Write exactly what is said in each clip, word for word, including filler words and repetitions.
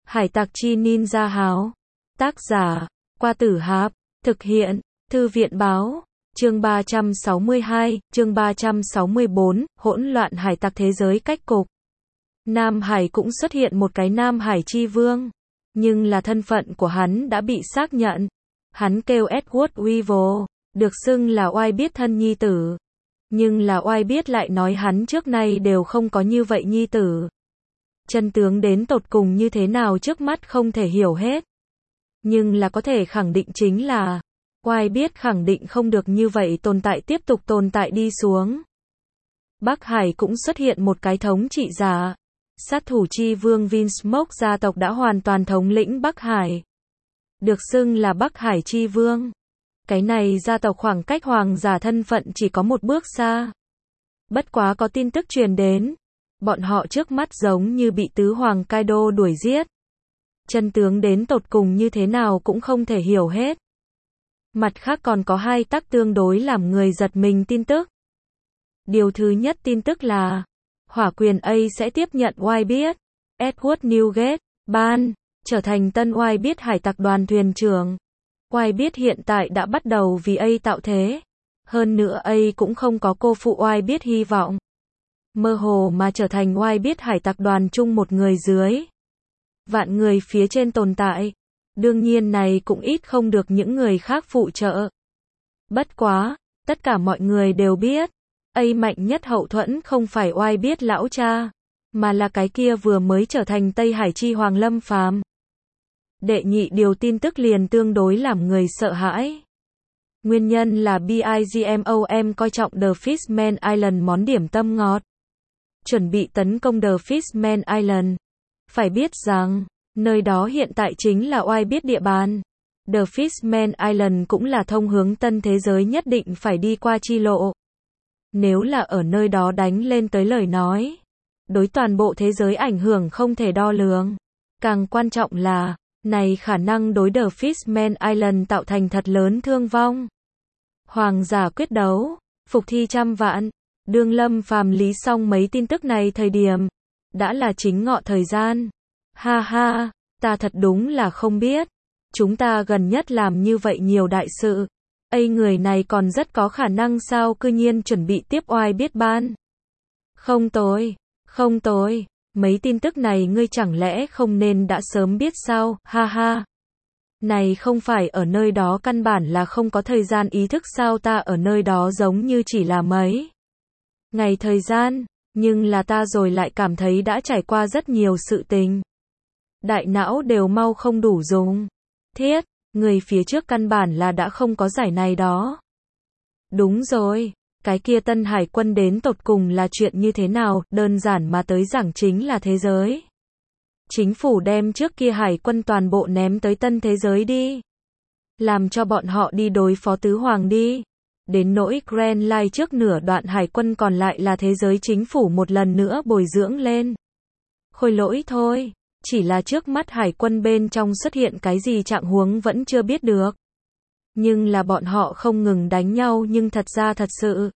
Hải tặc chi ninja háo. Tác giả, Qua Tử Hạp. Thực hiện, Thư viện báo. Chương ba trăm sáu mươi hai, chương ba trăm sáu mươi bốn, hỗn loạn hải tặc thế giới cách cục. Nam Hải cũng xuất hiện một cái Nam Hải chi vương. Nhưng là thân phận của hắn đã bị xác nhận. Hắn kêu Edward Weevil, được xưng là oai biết thân nhi tử. Nhưng là oai biết lại nói hắn trước nay đều không có như vậy nhi tử. Chân tướng đến tột cùng như thế nào trước mắt không thể hiểu hết. Nhưng là có thể khẳng định chính là, oai biết khẳng định không được như vậy tồn tại tiếp tục tồn tại đi xuống. Bắc Hải cũng xuất hiện một cái thống trị giả. Sát thủ chi vương Vinsmoke gia tộc đã hoàn toàn thống lĩnh Bắc Hải. Được xưng là Bắc Hải chi vương. Cái này gia tộc khoảng cách hoàng giả thân phận chỉ có một bước xa. Bất quá có tin tức truyền đến. Bọn họ trước mắt giống như bị tứ hoàng Kaido đuổi giết. Chân tướng đến tột cùng như thế nào cũng không thể hiểu hết. Mặt khác còn có hai tác tương đối làm người giật mình tin tức. Điều thứ nhất tin tức là, Hỏa quyền A sẽ tiếp nhận oai biết. Edward Newgate, ban, trở thành tân oai biết hải tặc đoàn thuyền trưởng. Oai biết hiện tại đã bắt đầu vì A tạo thế. Hơn nữa A cũng không có cô phụ oai biết hy vọng. Mơ hồ mà trở thành oai biết hải tặc đoàn chung một người dưới. Vạn người phía trên tồn tại. Đương nhiên này cũng ít không được những người khác phụ trợ. Bất quá, tất cả mọi người đều biết. A mạnh nhất hậu thuẫn không phải oai biết lão cha. Mà là cái kia vừa mới trở thành Tây Hải chi hoàng Lâm Phàm. Đệ nhị điều tin tức liền tương đối làm người sợ hãi. Nguyên nhân là Bigmom coi trọng The Fishman Island món điểm tâm ngọt. Chuẩn bị tấn công The Fishman Island. Phải biết rằng, nơi đó hiện tại chính là oai biết địa bàn. The Fishman Island cũng là thông hướng tân thế giới nhất định phải đi qua chi lộ. Nếu là ở nơi đó đánh lên tới lời nói, đối toàn bộ thế giới ảnh hưởng không thể đo lường. Càng quan trọng là, này khả năng đối The Fishman Island tạo thành thật lớn thương vong. Hoàng giả quyết đấu, phục thi trăm vạn. Đương Lâm Phàm lý xong mấy tin tức này thời điểm, đã là chính ngọ thời gian. Ha ha, ta thật đúng là không biết. Chúng ta gần nhất làm như vậy nhiều đại sự. A người này còn rất có khả năng sao cư nhiên chuẩn bị tiếp oai biết ban. Không tối, không tối, mấy tin tức này ngươi chẳng lẽ không nên đã sớm biết sao, ha ha. Này không phải ở nơi đó căn bản là không có thời gian ý thức sao ta ở nơi đó giống như chỉ là mấy ngày thời gian, nhưng là ta rồi lại cảm thấy đã trải qua rất nhiều sự tình. Đại não đều mau không đủ dùng. Thiết, người phía trước căn bản là đã không có giải này đó. Đúng rồi, cái kia tân hải quân đến tột cùng là chuyện như thế nào, đơn giản mà tới giảng chính là thế giới. Chính phủ đem trước kia hải quân toàn bộ ném tới tân thế giới đi. Làm cho bọn họ đi đối phó tứ hoàng đi. Đến nỗi Grand Line trước nửa đoạn hải quân còn lại là thế giới chính phủ một lần nữa bồi dưỡng lên. Khôi lỗi thôi, chỉ là trước mắt hải quân bên trong xuất hiện cái gì trạng huống vẫn chưa biết được. Nhưng là bọn họ không ngừng đánh nhau nhưng thật ra thật sự.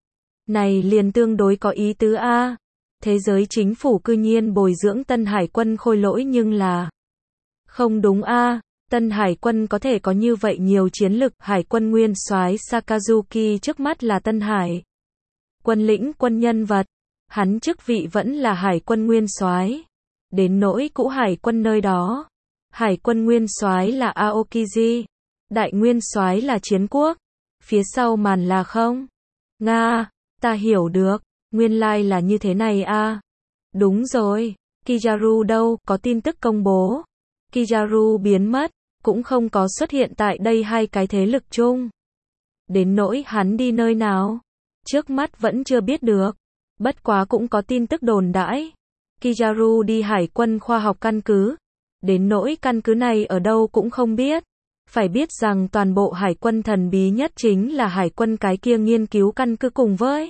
Này liền tương đối có ý tứ a. Thế giới chính phủ cư nhiên bồi dưỡng tân hải quân khôi lỗi nhưng là không đúng a. Tân hải quân có thể có như vậy nhiều chiến lực, hải quân nguyên soái Sakazuki trước mắt là tân hải quân lĩnh quân nhân vật, hắn chức vị vẫn là hải quân nguyên soái. Đến nỗi cũ hải quân nơi đó, hải quân nguyên soái là Aokiji, đại nguyên soái là chiến quốc, phía sau màn là không. Nga, ta hiểu được, nguyên lai là như thế này a. Đúng rồi, Kizaru đâu, có tin tức công bố. Kizaru biến mất, cũng không có xuất hiện tại đây hai cái thế lực chung. Đến nỗi hắn đi nơi nào, trước mắt vẫn chưa biết được. Bất quá cũng có tin tức đồn đãi. Kizaru đi hải quân khoa học căn cứ. Đến nỗi căn cứ này ở đâu cũng không biết. Phải biết rằng toàn bộ hải quân thần bí nhất chính là hải quân cái kia nghiên cứu căn cứ cùng với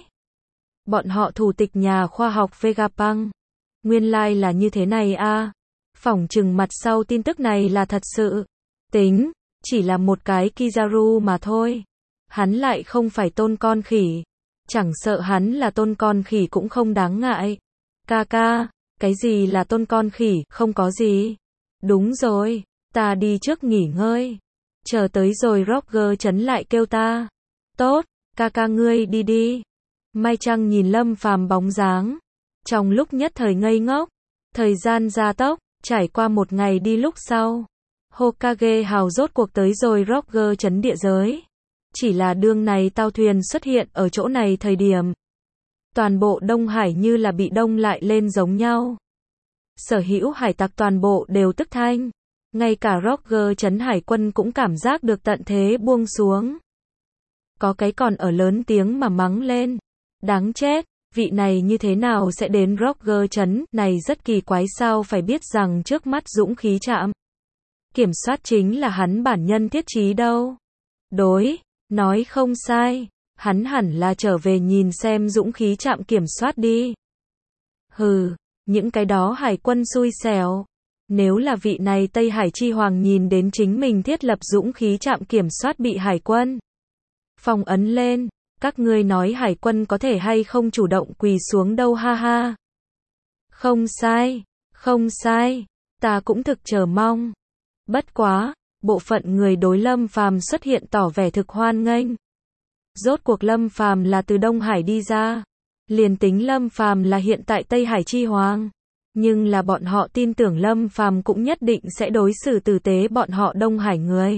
bọn họ thủ tịch nhà khoa học Vegapunk. Nguyên lai like là như thế này a. À. Phỏng chừng mặt sau tin tức này là thật sự. Tính, chỉ là một cái Kizaru mà thôi. Hắn lại không phải tôn con khỉ. Chẳng sợ hắn là tôn con khỉ cũng không đáng ngại. Ca ca, cái gì là tôn con khỉ, không có gì. Đúng rồi, ta đi trước nghỉ ngơi. Chờ tới rồi Roger Trấn lại kêu ta. Tốt, ca ca ngươi đi đi. Mai Trăng nhìn Lâm Phàm bóng dáng. Trong lúc nhất thời ngây ngốc, thời gian gia tốc, trải qua một ngày đi lúc sau. Hokage hào rốt cuộc tới rồi Roger Trấn địa giới. Chỉ là đương này tàu thuyền xuất hiện ở chỗ này thời điểm. Toàn bộ Đông Hải như là bị đông lại lên giống nhau. Sở hữu hải tặc toàn bộ đều tức thanh. Ngay cả Roger Trấn hải quân cũng cảm giác được tận thế buông xuống. Có cái còn ở lớn tiếng mà mắng lên. Đáng chết, vị này như thế nào sẽ đến Roger Trấn, này rất kỳ quái sao phải biết rằng trước mắt dũng khí trạm. Kiểm soát chính là hắn bản nhân thiết trí đâu. Đối, nói không sai, hắn hẳn là trở về nhìn xem dũng khí trạm kiểm soát đi. Hừ, những cái đó hải quân xui xẻo. Nếu là vị này Tây Hải Chi Hoàng nhìn đến chính mình thiết lập dũng khí trạm kiểm soát bị hải quân phong ấn lên, các ngươi nói hải quân có thể hay không chủ động quỳ xuống đâu ha ha. Không sai, không sai, ta cũng thực chờ mong. Bất quá, bộ phận người đối Lâm Phàm xuất hiện tỏ vẻ thực hoan nghênh. Rốt cuộc Lâm Phàm là từ Đông Hải đi ra. Liền tính Lâm Phàm là hiện tại Tây Hải Chi Hoàng, nhưng là bọn họ tin tưởng Lâm Phàm cũng nhất định sẽ đối xử tử tế bọn họ Đông Hải người.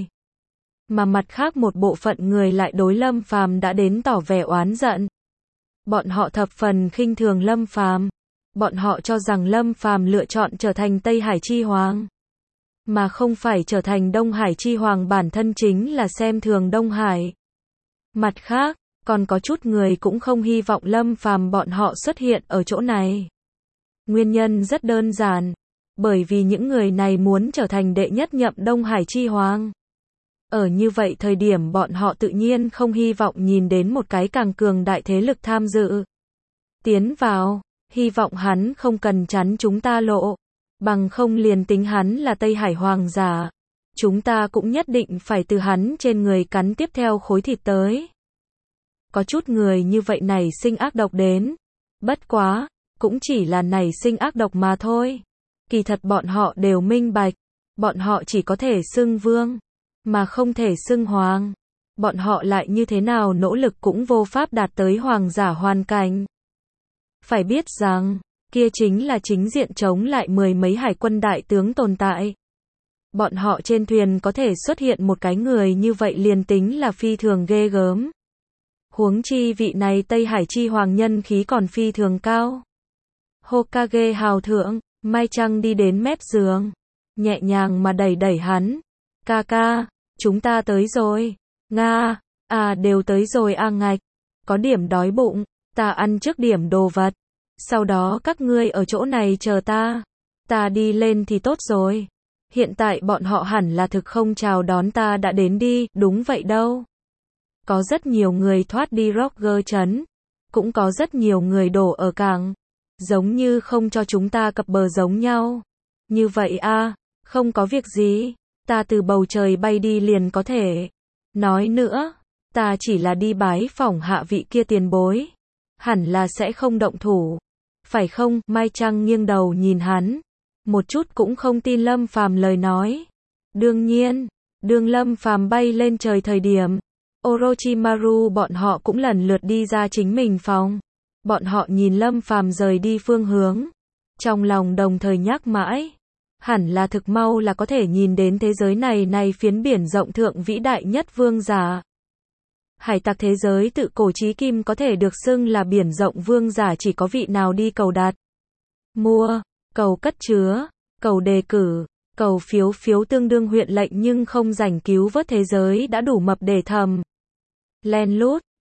Mà mặt khác một bộ phận người lại đối Lâm Phàm đã đến tỏ vẻ oán giận. Bọn họ thập phần khinh thường Lâm Phàm. Bọn họ cho rằng Lâm Phàm lựa chọn trở thành Tây Hải Chi Hoàng, mà không phải trở thành Đông Hải Chi Hoàng, bản thân chính là xem thường Đông Hải. Mặt khác, còn có chút người cũng không hy vọng Lâm Phàm bọn họ xuất hiện ở chỗ này. Nguyên nhân rất đơn giản, bởi vì những người này muốn trở thành đệ nhất nhậm Đông Hải Chi Hoàng. Ở như vậy thời điểm bọn họ tự nhiên không hy vọng nhìn đến một cái càng cường đại thế lực tham dự. Tiến vào, hy vọng hắn không cần chắn chúng ta lộ, bằng không liền tính hắn là Tây Hải Hoàng giả. Chúng ta cũng nhất định phải từ hắn trên người cắn tiếp theo khối thịt tới. Có chút người như vậy nảy sinh ác độc đến. Bất quá, cũng chỉ là nảy sinh ác độc mà thôi. Kỳ thật bọn họ đều minh bạch. Bọn họ chỉ có thể xưng vương, mà không thể xưng hoàng. Bọn họ lại như thế nào nỗ lực cũng vô pháp đạt tới hoàng giả hoàn cảnh. Phải biết rằng, kia chính là chính diện chống lại mười mấy hải quân đại tướng tồn tại. Bọn họ trên thuyền có thể xuất hiện một cái người như vậy liền tính là phi thường ghê gớm. Huống chi vị này Tây Hải Chi Hoàng nhân khí còn phi thường cao. Hokage hào thượng, Mai Trăng đi đến mép giường, nhẹ nhàng mà đẩy đẩy hắn. Ca ca, chúng ta tới rồi. Nga, à đều tới rồi a ngạch. Có điểm đói bụng, ta ăn trước điểm đồ vật. Sau đó các ngươi ở chỗ này chờ ta. Ta đi lên thì tốt rồi. Hiện tại bọn họ hẳn là thực không chào đón ta đã đến đi, đúng vậy đâu. Có rất nhiều người thoát đi Roger Trấn, cũng có rất nhiều người đổ ở cảng, giống như không cho chúng ta cập bờ giống nhau. Như vậy a, không có việc gì, ta từ bầu trời bay đi liền có thể. Nói nữa, ta chỉ là đi bái phỏng hạ vị kia tiền bối, hẳn là sẽ không động thủ. Phải không? Mai Trăng nghiêng đầu nhìn hắn, một chút cũng không tin Lâm Phàm lời nói. Đương nhiên, đương Lâm Phàm bay lên trời thời điểm, Orochimaru bọn họ cũng lần lượt đi ra chính mình phòng. Bọn họ nhìn Lâm Phàm rời đi phương hướng, trong lòng đồng thời nhắc mãi, hẳn là thực mau là có thể nhìn đến thế giới này này phiến biển rộng thượng vĩ đại nhất vương giả. Hải tặc thế giới tự cổ chí kim có thể được xưng là biển rộng vương giả chỉ có vị nào đi cầu đặt, mua, cầu cất chứa, cầu đề cử, cầu phiếu phiếu tương đương huyện lệnh nhưng không rảnh cứu vớt thế giới đã đủ mập để thầm. Len lút,